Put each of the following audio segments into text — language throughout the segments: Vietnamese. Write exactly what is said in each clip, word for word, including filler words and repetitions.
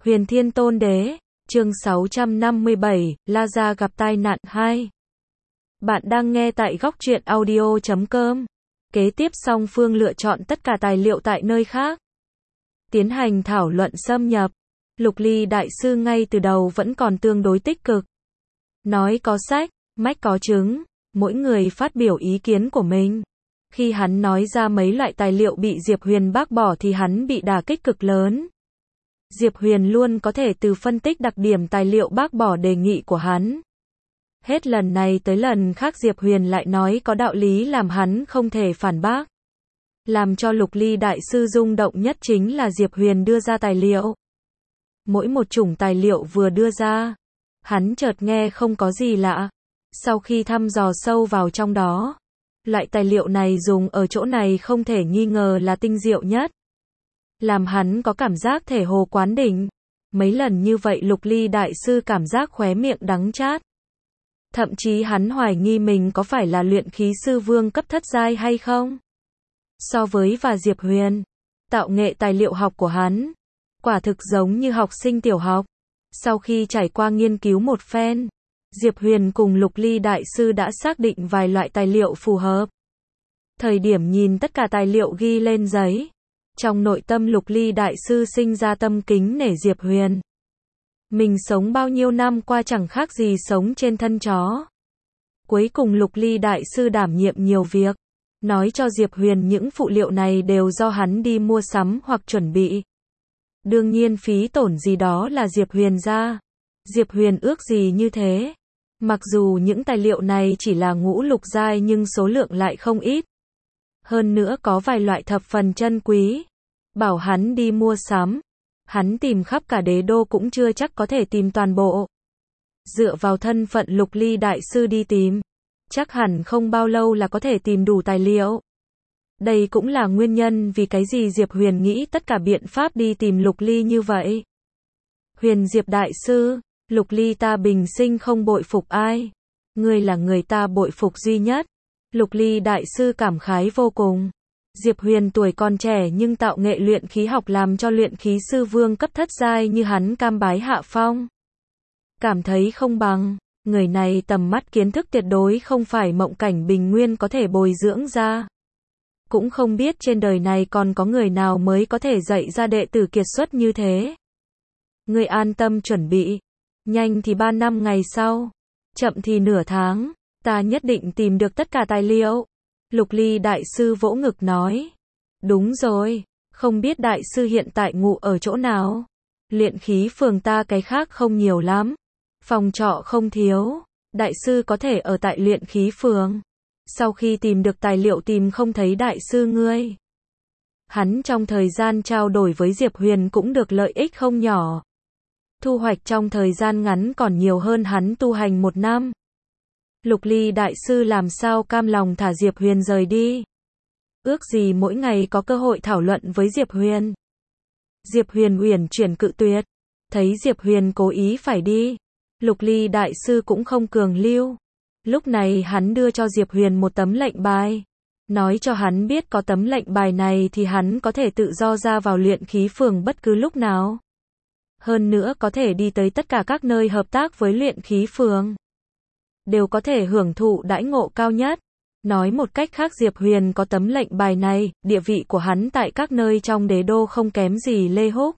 Huyền Thiên Tôn Đế, chương sáu trăm năm mươi bảy, La Gia gặp tai nạn hai. Bạn đang nghe tại góc truyện audio chấm com. Kế tiếp song phương lựa chọn tất cả tài liệu tại nơi khác. Tiến hành thảo luận xâm nhập. Lục Ly Đại Sư ngay từ đầu vẫn còn tương đối tích cực. Nói có sách, mách có chứng, mỗi người phát biểu ý kiến của mình. Khi hắn nói ra mấy loại tài liệu bị Diệp Huyền bác bỏ thì hắn bị đả kích cực lớn. Diệp Huyền luôn có thể từ phân tích đặc điểm tài liệu bác bỏ đề nghị của hắn. Hết lần này tới lần khác Diệp Huyền lại nói có đạo lý làm hắn không thể phản bác. Làm cho Lục Ly Đại Sư rung động nhất chính là Diệp Huyền đưa ra tài liệu. Mỗi một chủng tài liệu vừa đưa ra, hắn chợt nghe không có gì lạ. Sau khi thăm dò sâu vào trong đó, loại tài liệu này dùng ở chỗ này không thể nghi ngờ là tinh diệu nhất. Làm hắn có cảm giác thể hồ quán đỉnh. Mấy lần như vậy Lục Ly Đại Sư cảm giác khóe miệng đắng chát. Thậm chí hắn hoài nghi mình có phải là luyện khí sư vương cấp thất giai hay không. So với và Diệp Huyền, tạo nghệ tài liệu học của hắn, quả thực giống như học sinh tiểu học. Sau khi trải qua nghiên cứu một phen, Diệp Huyền cùng Lục Ly Đại Sư đã xác định vài loại tài liệu phù hợp. Thời điểm nhìn tất cả tài liệu ghi lên giấy, trong nội tâm Lục Ly Đại Sư sinh ra tâm kính nể Diệp Huyền. Mình sống bao nhiêu năm qua chẳng khác gì sống trên thân chó. Cuối cùng Lục Ly Đại Sư đảm nhiệm nhiều việc, nói cho Diệp Huyền những phụ liệu này đều do hắn đi mua sắm hoặc chuẩn bị. Đương nhiên phí tổn gì đó là Diệp Huyền ra. Diệp Huyền ước gì như thế. Mặc dù những tài liệu này chỉ là ngũ lục giai nhưng số lượng lại không ít. Hơn nữa có vài loại thập phần chân quý. Bảo hắn đi mua sắm, hắn tìm khắp cả đế đô cũng chưa chắc có thể tìm toàn bộ. Dựa vào thân phận Lục Ly Đại Sư đi tìm, chắc hẳn không bao lâu là có thể tìm đủ tài liệu. Đây cũng là nguyên nhân vì cái gì Diệp Huyền nghĩ tất cả biện pháp đi tìm Lục Ly như vậy. Huyền Diệp Đại Sư, Lục Ly ta bình sinh không bội phục ai. Ngươi là người ta bội phục duy nhất. Lục Ly Đại Sư cảm khái vô cùng. Diệp Huyền tuổi còn trẻ nhưng tạo nghệ luyện khí học làm cho luyện khí sư vương cấp thất giai như hắn cam bái hạ phong. Cảm thấy không bằng, người này tầm mắt kiến thức tuyệt đối không phải mộng cảnh bình nguyên có thể bồi dưỡng ra. Cũng không biết trên đời này còn có người nào mới có thể dạy ra đệ tử kiệt xuất như thế. Ngươi an tâm chuẩn bị, nhanh thì ba năm ngày sau, chậm thì nửa tháng, ta nhất định tìm được tất cả tài liệu. Lục Ly Đại Sư vỗ ngực nói. Đúng rồi, không biết Đại Sư hiện tại ngụ ở chỗ nào? Luyện khí phường ta cái khác không nhiều lắm. Phòng trọ không thiếu. Đại Sư có thể ở tại luyện khí phường. Sau khi tìm được tài liệu tìm không thấy Đại Sư ngươi. Hắn trong thời gian trao đổi với Diệp Huyền cũng được lợi ích không nhỏ. Thu hoạch trong thời gian ngắn còn nhiều hơn hắn tu hành một năm. Lục Ly Đại Sư làm sao cam lòng thả Diệp Huyền rời đi. Ước gì mỗi ngày có cơ hội thảo luận với Diệp Huyền. Diệp Huyền uyển chuyển cự tuyệt. Thấy Diệp Huyền cố ý phải đi, Lục Ly Đại Sư cũng không cường lưu. Lúc này hắn đưa cho Diệp Huyền một tấm lệnh bài. Nói cho hắn biết có tấm lệnh bài này thì hắn có thể tự do ra vào luyện khí phường bất cứ lúc nào. Hơn nữa có thể đi tới tất cả các nơi hợp tác với luyện khí phường. Đều có thể hưởng thụ đãi ngộ cao nhất. Nói một cách khác Diệp Huyền có tấm lệnh bài này, địa vị của hắn tại các nơi trong đế đô không kém gì Lê Húc.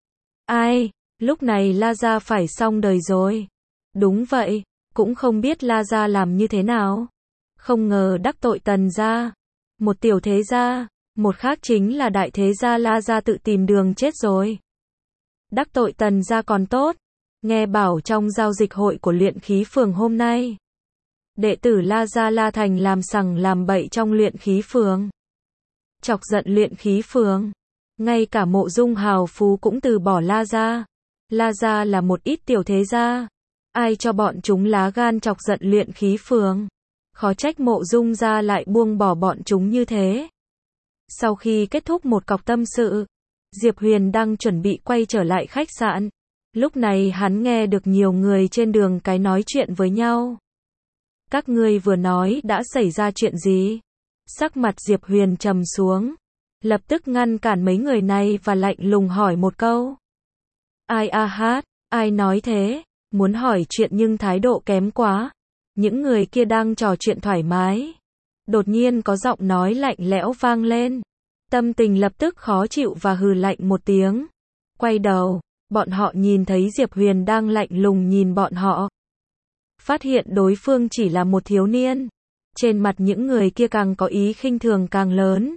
Ai, lúc này La Gia phải xong đời rồi. Đúng vậy, cũng không biết La Gia làm như thế nào. Không ngờ đắc tội Tần gia, một tiểu thế gia, một khác chính là đại thế gia La Gia tự tìm đường chết rồi. Đắc tội Tần gia còn tốt. Nghe bảo trong giao dịch hội của luyện khí phường hôm nay, đệ tử La Gia La Thành làm sằng làm bậy trong luyện khí phường. Chọc giận luyện khí phường. Ngay cả Mộ Dung hào phú cũng từ bỏ La Gia. La Gia là một ít tiểu thế gia. Ai cho bọn chúng lá gan chọc giận luyện khí phường. Khó trách Mộ Dung gia lại buông bỏ bọn chúng như thế. Sau khi kết thúc một cọc tâm sự, Diệp Huyền đang chuẩn bị quay trở lại khách sạn. Lúc này hắn nghe được nhiều người trên đường cái nói chuyện với nhau. Các ngươi vừa nói đã xảy ra chuyện gì? Sắc mặt Diệp Huyền trầm xuống. Lập tức ngăn cản mấy người này và lạnh lùng hỏi một câu. Ai a hát, ai nói thế, muốn hỏi chuyện nhưng thái độ kém quá. Những người kia đang trò chuyện thoải mái. Đột nhiên có giọng nói lạnh lẽo vang lên. Tâm tình lập tức khó chịu và hừ lạnh một tiếng. Quay đầu, bọn họ nhìn thấy Diệp Huyền đang lạnh lùng nhìn bọn họ. Phát hiện đối phương chỉ là một thiếu niên. Trên mặt những người kia càng có ý khinh thường càng lớn.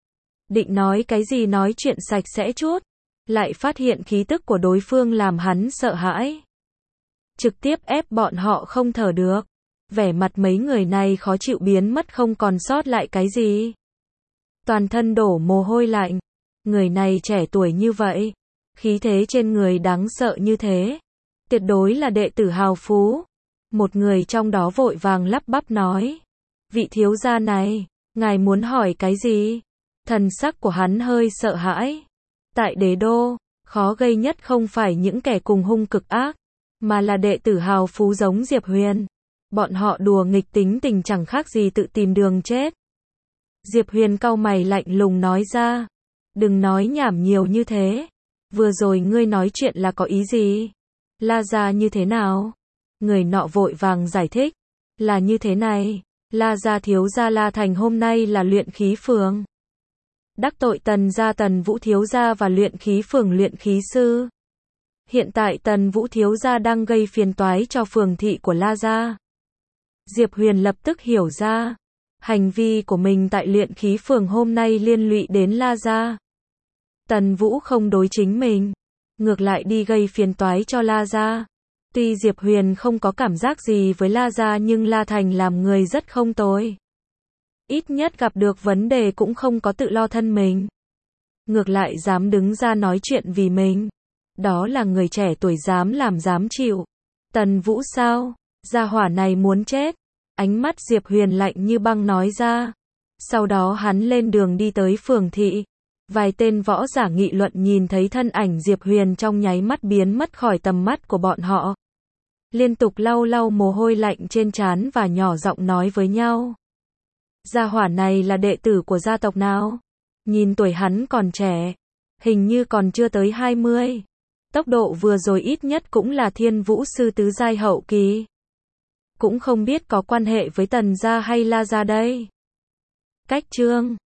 Định nói cái gì nói chuyện sạch sẽ chút. Lại phát hiện khí tức của đối phương làm hắn sợ hãi. Trực tiếp ép bọn họ không thở được. Vẻ mặt mấy người này khó chịu biến mất không còn sót lại cái gì. Toàn thân đổ mồ hôi lạnh. Người này trẻ tuổi như vậy. Khí thế trên người đáng sợ như thế. Tuyệt đối là đệ tử hào phú. Một người trong đó vội vàng lắp bắp nói. Vị thiếu gia này, ngài muốn hỏi cái gì? Thần sắc của hắn hơi sợ hãi. Tại đế đô, khó gây nhất không phải những kẻ cùng hung cực ác, mà là đệ tử hào phú giống Diệp Huyền. Bọn họ đùa nghịch tính tình chẳng khác gì tự tìm đường chết. Diệp Huyền cau mày lạnh lùng nói ra. Đừng nói nhảm nhiều như thế. Vừa rồi ngươi nói chuyện là có ý gì? La gia như thế nào? Người nọ vội vàng giải thích. Là như thế này. La gia thiếu gia La Thành hôm nay là luyện khí phường. Đắc tội Tần gia Tần Vũ thiếu gia và luyện khí phường luyện khí sư. Hiện tại Tần Vũ thiếu gia đang gây phiền toái cho phường thị của La gia. Diệp Huyền lập tức hiểu ra. Hành vi của mình tại luyện khí phường hôm nay liên lụy đến La gia. Tần Vũ không đối chính mình. Ngược lại đi gây phiền toái cho La gia. Tuy Diệp Huyền không có cảm giác gì với La gia nhưng La Thành làm người rất không tồi. Ít nhất gặp được vấn đề cũng không có tự lo thân mình. Ngược lại dám đứng ra nói chuyện vì mình. Đó là người trẻ tuổi dám làm dám chịu. Tần Vũ sao? Gia hỏa này muốn chết. Ánh mắt Diệp Huyền lạnh như băng nói ra. Sau đó hắn lên đường đi tới phường thị. Vài tên võ giả nghị luận nhìn thấy thân ảnh Diệp Huyền trong nháy mắt biến mất khỏi tầm mắt của bọn họ. Liên tục lau lau mồ hôi lạnh trên trán và nhỏ giọng nói với nhau. Gia hỏa này là đệ tử của gia tộc nào? Nhìn tuổi hắn còn trẻ. Hình như còn chưa tới hai mươi. Tốc độ vừa rồi ít nhất cũng là thiên vũ sư tứ giai hậu kỳ. Cũng không biết có quan hệ với Tần gia hay La gia đây. Cách chương